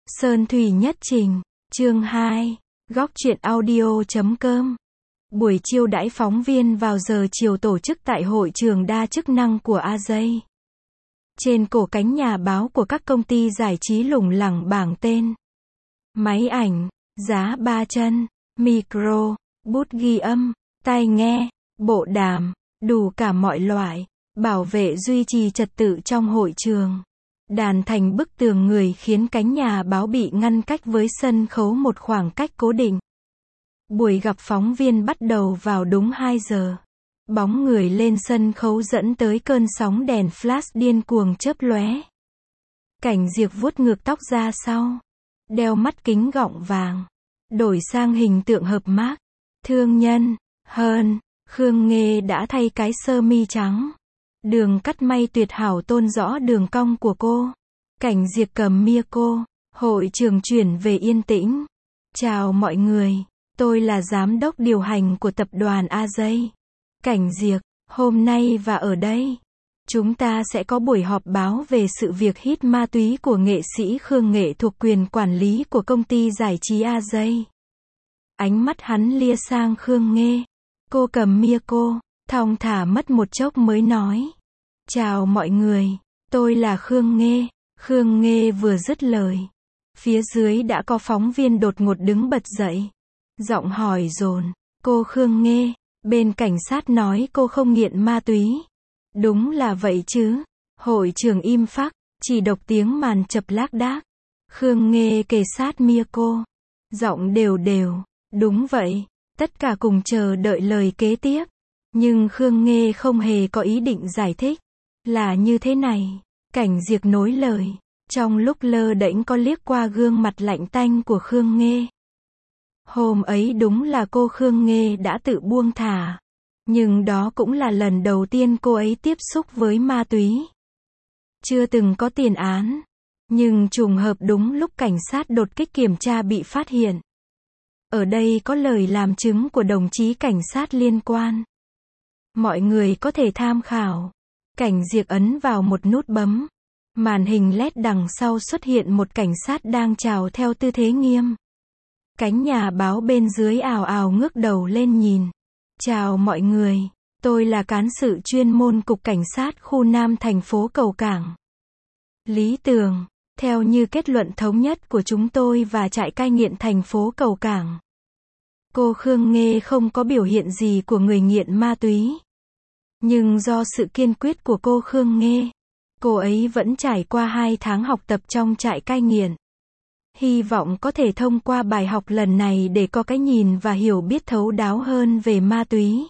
Sơn Thủy Nhất Trình, chương 2, góc truyện audio.com. Buổi chiêu đãi phóng viên vào giờ chiều tổ chức tại hội trường đa chức năng của AJ. Trên cổ cánh nhà báo của các công ty giải trí lủng lẳng bảng tên. Máy ảnh, giá 3 chân, micro, bút ghi âm, tai nghe, bộ đàm, đủ cả mọi loại, bảo vệ duy trì trật tự trong hội trường. Đàn thành bức tường người khiến cánh nhà báo bị ngăn cách với sân khấu một khoảng cách cố định. Buổi gặp phóng viên bắt đầu vào đúng 2 giờ. Bóng người lên sân khấu dẫn tới cơn sóng đèn flash điên cuồng chớp lóe. Cảnh Diệp vuốt ngược tóc ra sau, đeo mắt kính gọng vàng, đổi sang hình tượng hợp mác, thương nhân, hơn, Khương Nghê đã thay cái sơ mi trắng. Đường cắt may tuyệt hảo tôn rõ đường cong của cô. Cảnh Diệp cầm micro, hội trường chuyển về yên tĩnh. Chào mọi người, tôi là giám đốc điều hành của tập đoàn AJ. Cảnh Diệp, hôm nay và ở đây, chúng ta sẽ có buổi họp báo về sự việc hít ma túy của nghệ sĩ Khương Nghệ thuộc quyền quản lý của công ty giải trí AJ. Ánh mắt hắn lia sang Khương Nghê. Cô cầm micro, thong thả mất một chốc mới nói. Chào mọi người, tôi là Khương Nghê. Khương Nghê vừa dứt lời, phía dưới đã có phóng viên đột ngột đứng bật dậy. Giọng hỏi dồn, cô Khương Nghê, bên cảnh sát nói cô không nghiện ma túy. Đúng là vậy chứ? Hội trường im phắc, chỉ độc tiếng màn chập lác đác. Khương Nghê kề sát micro, giọng đều đều, đúng vậy. Tất cả cùng chờ đợi lời kế tiếp. Nhưng Khương Nghê không hề có ý định giải thích. Là như thế này. Cảnh Diệp nối lời. Trong lúc lơ đễnh có liếc qua gương mặt lạnh tanh của Khương Nghê. Hôm ấy đúng là cô Khương Nghê đã tự buông thả. Nhưng đó cũng là lần đầu tiên cô ấy tiếp xúc với ma túy. Chưa từng có tiền án. Nhưng trùng hợp đúng lúc cảnh sát đột kích kiểm tra bị phát hiện. Ở đây có lời làm chứng của đồng chí cảnh sát liên quan. Mọi người có thể tham khảo. Cảnh Diệp ấn vào một nút bấm. Màn hình LED đằng sau xuất hiện một cảnh sát đang chào theo tư thế nghiêm. Cánh nhà báo bên dưới ào ào ngước đầu lên nhìn. Chào mọi người, tôi là cán sự chuyên môn Cục Cảnh sát khu Nam thành phố Cầu Cảng. Lý Tường, theo như kết luận thống nhất của chúng tôi và trại cai nghiện thành phố Cầu Cảng. Cô Khương Nghê không có biểu hiện gì của người nghiện ma túy. Nhưng do sự kiên quyết của cô Khương Nghê, cô ấy vẫn trải qua 2 tháng học tập trong trại cai nghiện. Hy vọng có thể thông qua bài học lần này để có cái nhìn và hiểu biết thấu đáo hơn về ma túy.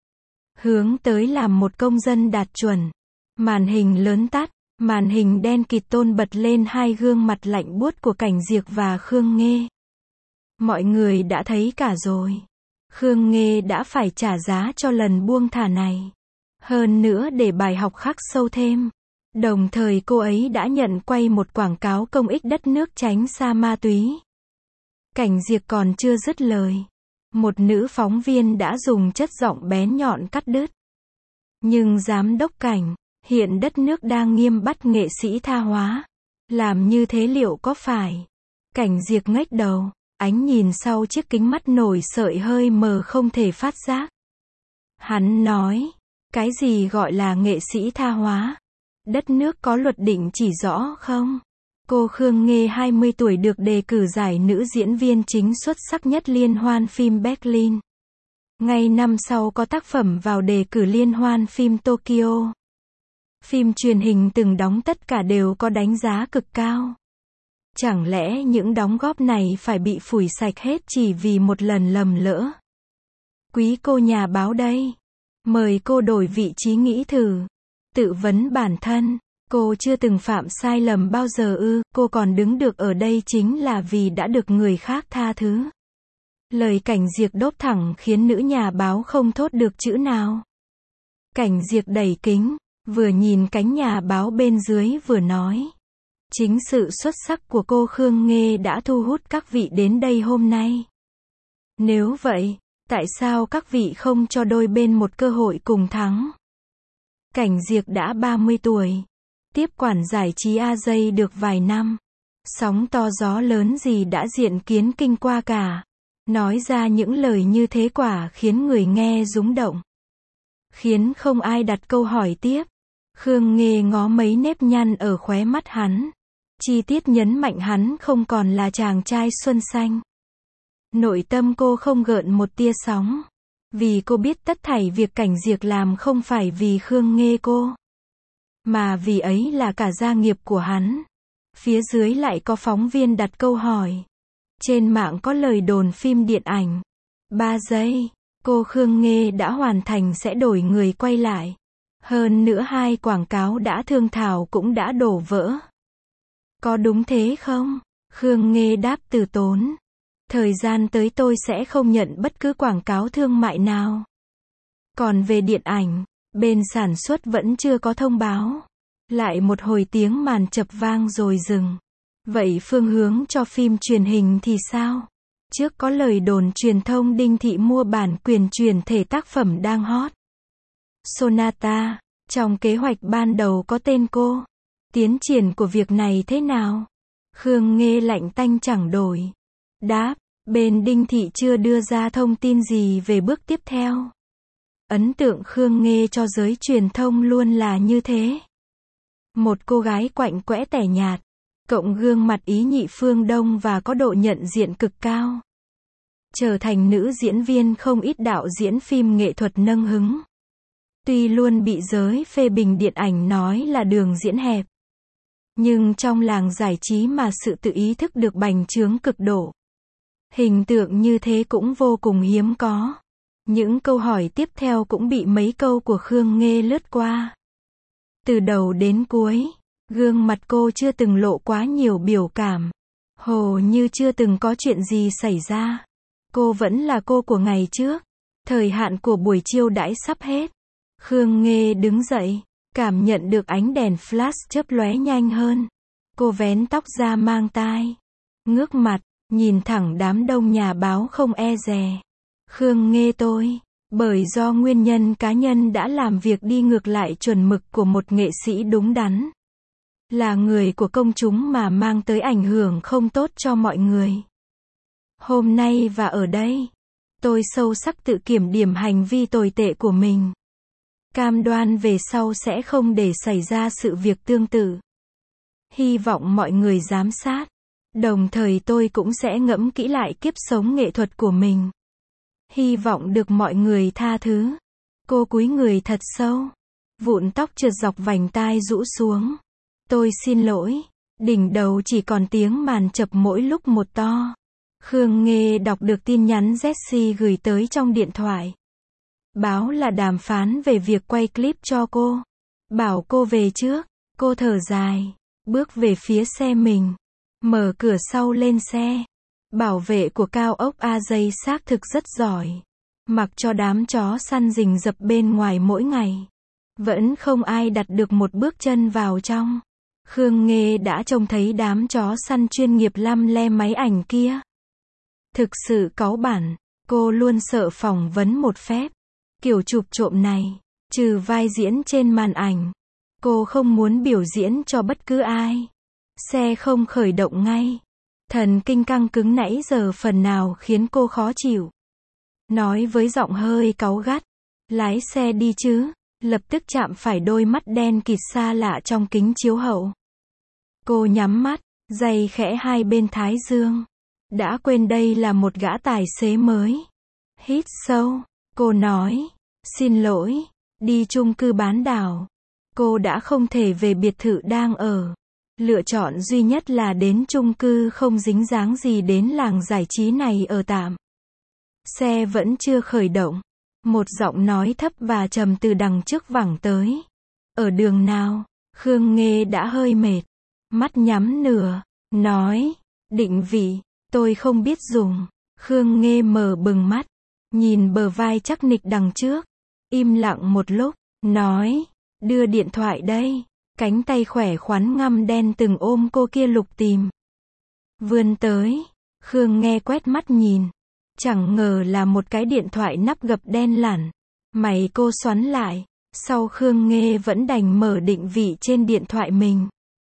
Hướng tới làm một công dân đạt chuẩn. Màn hình lớn tắt, màn hình đen kịt tôn bật lên 2 gương mặt lạnh buốt của Cảnh Diệp và Khương Nghê. Mọi người đã thấy cả rồi. Khương Nghê đã phải trả giá cho lần buông thả này. Hơn nữa để bài học khắc sâu thêm. Đồng thời cô ấy đã nhận quay một quảng cáo công ích đất nước tránh xa ma túy. Cảnh Diệp còn chưa dứt lời. Một nữ phóng viên đã dùng chất giọng bén nhọn cắt đứt. Nhưng giám đốc Cảnh, hiện đất nước đang nghiêm bắt nghệ sĩ tha hóa. Làm như thế liệu có phải? Cảnh Diệp ngếch đầu, ánh nhìn sau chiếc kính mắt nổi sợi hơi mờ không thể phát giác. Hắn nói, cái gì gọi là nghệ sĩ tha hóa? Đất nước có luật định chỉ rõ không? Cô Khương Nghê 20 tuổi được đề cử giải nữ diễn viên chính xuất sắc nhất liên hoan phim Berlin. Ngay năm sau có tác phẩm vào đề cử liên hoan phim Tokyo. Phim truyền hình từng đóng tất cả đều có đánh giá cực cao. Chẳng lẽ những đóng góp này phải bị phủi sạch hết chỉ vì một lần lầm lỡ? Quý cô nhà báo đây. Mời cô đổi vị trí nghĩ thử. Tự vấn bản thân. Cô chưa từng phạm sai lầm bao giờ ư? Cô còn đứng được ở đây chính là vì đã được người khác tha thứ. Lời Cảnh Diệp đốt thẳng khiến nữ nhà báo không thốt được chữ nào. Cảnh Diệp đẩy kính, vừa nhìn cánh nhà báo bên dưới vừa nói. Chính sự xuất sắc của cô Khương Nghê đã thu hút các vị đến đây hôm nay. Nếu vậy, tại sao các vị không cho đôi bên một cơ hội cùng thắng? Cảnh Diệp đã 30 tuổi. Tiếp quản giải trí AJ được vài năm. Sóng to gió lớn gì đã diện kiến kinh qua cả. Nói ra những lời như thế quả khiến người nghe rúng động. Khiến không ai đặt câu hỏi tiếp. Khương Nghê ngó mấy nếp nhăn ở khóe mắt hắn. Chi tiết nhấn mạnh hắn không còn là chàng trai xuân xanh. Nội tâm cô không gợn một tia sóng. Vì cô biết tất thảy việc Cảnh Diệc làm không phải vì Khương Nghê cô. Mà vì ấy là cả gia nghiệp của hắn. Phía dưới lại có phóng viên đặt câu hỏi. Trên mạng có lời đồn phim điện ảnh 3 giây, cô Khương Nghê đã hoàn thành sẽ đổi người quay lại. Hơn nữa 2 quảng cáo đã thương thảo cũng đã đổ vỡ. Có đúng thế không? Khương Nghê đáp từ tốn. Thời gian tới tôi sẽ không nhận bất cứ quảng cáo thương mại nào. Còn về điện ảnh, bên sản xuất vẫn chưa có thông báo. Lại một hồi tiếng màn chập vang rồi dừng. Vậy phương hướng cho phim truyền hình thì sao? Trước có lời đồn truyền thông Đinh Thị mua bản quyền chuyển thể tác phẩm đang hot. Sonata, trong kế hoạch ban đầu có tên cô. Tiến triển của việc này thế nào? Khương Nghê lạnh tanh chẳng đổi. Đáp, bên Đinh Thị chưa đưa ra thông tin gì về bước tiếp theo. Ấn tượng Khương Nghê cho giới truyền thông luôn là như thế. Một cô gái quạnh quẽ tẻ nhạt, cộng gương mặt ý nhị phương Đông và có độ nhận diện cực cao. Trở thành nữ diễn viên không ít đạo diễn phim nghệ thuật nâng hứng. Tuy luôn bị giới phê bình điện ảnh nói là đường diễn hẹp. Nhưng trong làng giải trí mà sự tự ý thức được bành trướng cực độ. Hình tượng như thế cũng vô cùng hiếm có. Những câu hỏi tiếp theo cũng bị mấy câu của Khương Nghê lướt qua. Từ đầu đến cuối, gương mặt cô chưa từng lộ quá nhiều biểu cảm. Hồ như chưa từng có chuyện gì xảy ra. Cô vẫn là cô của ngày trước. Thời hạn của buổi chiêu đãi sắp hết. Khương Nghê đứng dậy, cảm nhận được ánh đèn flash chớp lóe nhanh hơn. Cô vén tóc ra mang tai. Ngước mặt, nhìn thẳng đám đông nhà báo không e dè. Khương Nghê tôi, bởi do nguyên nhân cá nhân đã làm việc đi ngược lại chuẩn mực của một nghệ sĩ đúng đắn. Là người của công chúng mà mang tới ảnh hưởng không tốt cho mọi người. Hôm nay và ở đây, tôi sâu sắc tự kiểm điểm hành vi tồi tệ của mình. Cam đoan về sau sẽ không để xảy ra sự việc tương tự. Hy vọng mọi người giám sát. Đồng thời tôi cũng sẽ ngẫm kỹ lại kiếp sống nghệ thuật của mình. Hy vọng được mọi người tha thứ. Cô cúi người thật sâu. Vụn tóc trượt dọc vành tai rũ xuống. Tôi xin lỗi. Đỉnh đầu chỉ còn tiếng màn chập mỗi lúc một to. Khương Nghê đọc được tin nhắn Jessie gửi tới trong điện thoại. Báo là đàm phán về việc quay clip cho cô. Bảo cô về trước. Cô thở dài. Bước về phía xe mình. Mở cửa sau lên xe. Bảo vệ của cao ốc AJ xác thực rất giỏi. Mặc cho đám chó săn rình rập bên ngoài mỗi ngày. Vẫn không ai đặt được một bước chân vào trong. Khương Nghê đã trông thấy đám chó săn chuyên nghiệp lăm le máy ảnh kia. Thực sự cáu bẳn. Cô luôn sợ phỏng vấn một phép. Kiểu chụp trộm này. Trừ vai diễn trên màn ảnh. Cô không muốn biểu diễn cho bất cứ ai. Xe không khởi động ngay. Thần kinh căng cứng nãy giờ phần nào khiến cô khó chịu. Nói với giọng hơi cáu gắt. Lái xe đi chứ. Lập tức chạm phải đôi mắt đen kịt xa lạ trong kính chiếu hậu. Cô nhắm mắt, giày khẽ hai bên thái dương. Đã quên đây là một gã tài xế mới. Hít sâu. Cô nói. Xin lỗi. Đi chung cư bán đảo. Cô đã không thể về biệt thự đang ở. Lựa chọn duy nhất là đến chung cư không dính dáng gì đến làng giải trí này ở tạm. Xe vẫn chưa khởi động. Một giọng nói thấp và trầm từ đằng trước vẳng tới. Ở đường nào? Khương Nghê đã hơi mệt. Mắt nhắm nửa. Nói. Định vị. Tôi không biết dùng. Khương Nghê mở bừng mắt. Nhìn bờ vai chắc nịch đằng trước. Im lặng một lúc. Nói. Đưa điện thoại đây. Cánh tay khỏe khoắn ngăm đen từng ôm cô kia lục tìm. Vươn tới. Khương Nghê quét mắt nhìn. Chẳng ngờ là một cái điện thoại nắp gập đen lẳn. Mày cô xoắn lại. Sau Khương Nghê vẫn đành mở định vị trên điện thoại mình.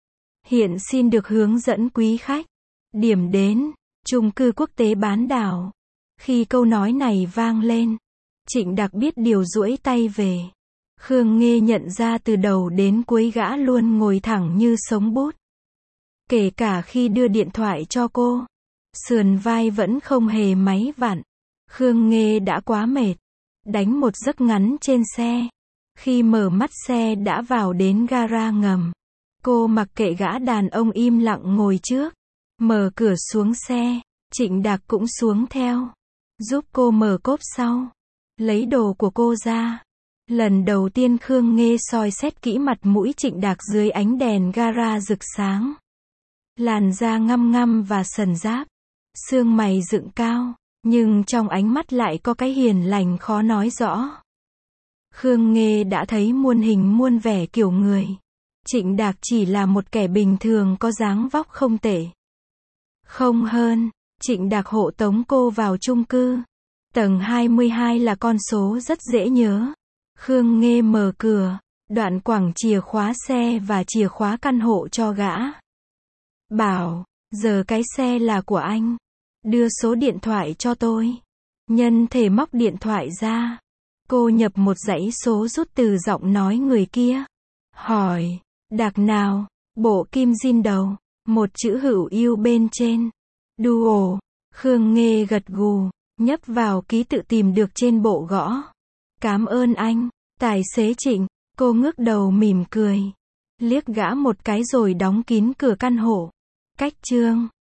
Hiện xin được hướng dẫn quý khách. Điểm đến, chung cư quốc tế bán đảo. Khi câu nói này vang lên, Trịnh Đạc biết điều duỗi tay về. Khương Nghê nhận ra từ đầu đến cuối gã luôn ngồi thẳng như sống bút. Kể cả khi đưa điện thoại cho cô, sườn vai vẫn không hề máy vặn. Khương Nghê đã quá mệt. Đánh một giấc ngắn trên xe. Khi mở mắt xe đã vào đến gara ngầm. Cô mặc kệ gã đàn ông im lặng ngồi trước. Mở cửa xuống xe. Trịnh Đạc cũng xuống theo. Giúp cô mở cốp sau. Lấy đồ của cô ra. Lần đầu tiên Khương Nghê soi xét kỹ mặt mũi Trịnh Đạc dưới ánh đèn gara rực sáng. Làn da ngăm ngăm và sần ráp. Xương mày dựng cao. Nhưng trong ánh mắt lại có cái hiền lành khó nói rõ. Khương Nghê đã thấy muôn hình muôn vẻ kiểu người. Trịnh Đạc chỉ là một kẻ bình thường có dáng vóc không tệ. Không hơn, Trịnh Đạc hộ tống cô vào chung cư. Tầng 22 là con số rất dễ nhớ. Khương Nghê mở cửa, đoạn quẳng chìa khóa xe và chìa khóa căn hộ cho gã. Bảo, giờ cái xe là của anh. Đưa số điện thoại cho tôi. Nhân thể móc điện thoại ra. Cô nhập một dãy số rút từ giọng nói người kia. Hỏi, Đạc nào? Bộ kim zin đầu. Một chữ hữu yêu bên trên. Duo. Khương Nghê gật gù, nhấp vào ký tự tìm được trên bộ gõ. Cảm ơn anh, tài xế Trịnh. Cô ngước đầu mỉm cười. Liếc gã một cái rồi đóng kín cửa căn hộ. Cách chương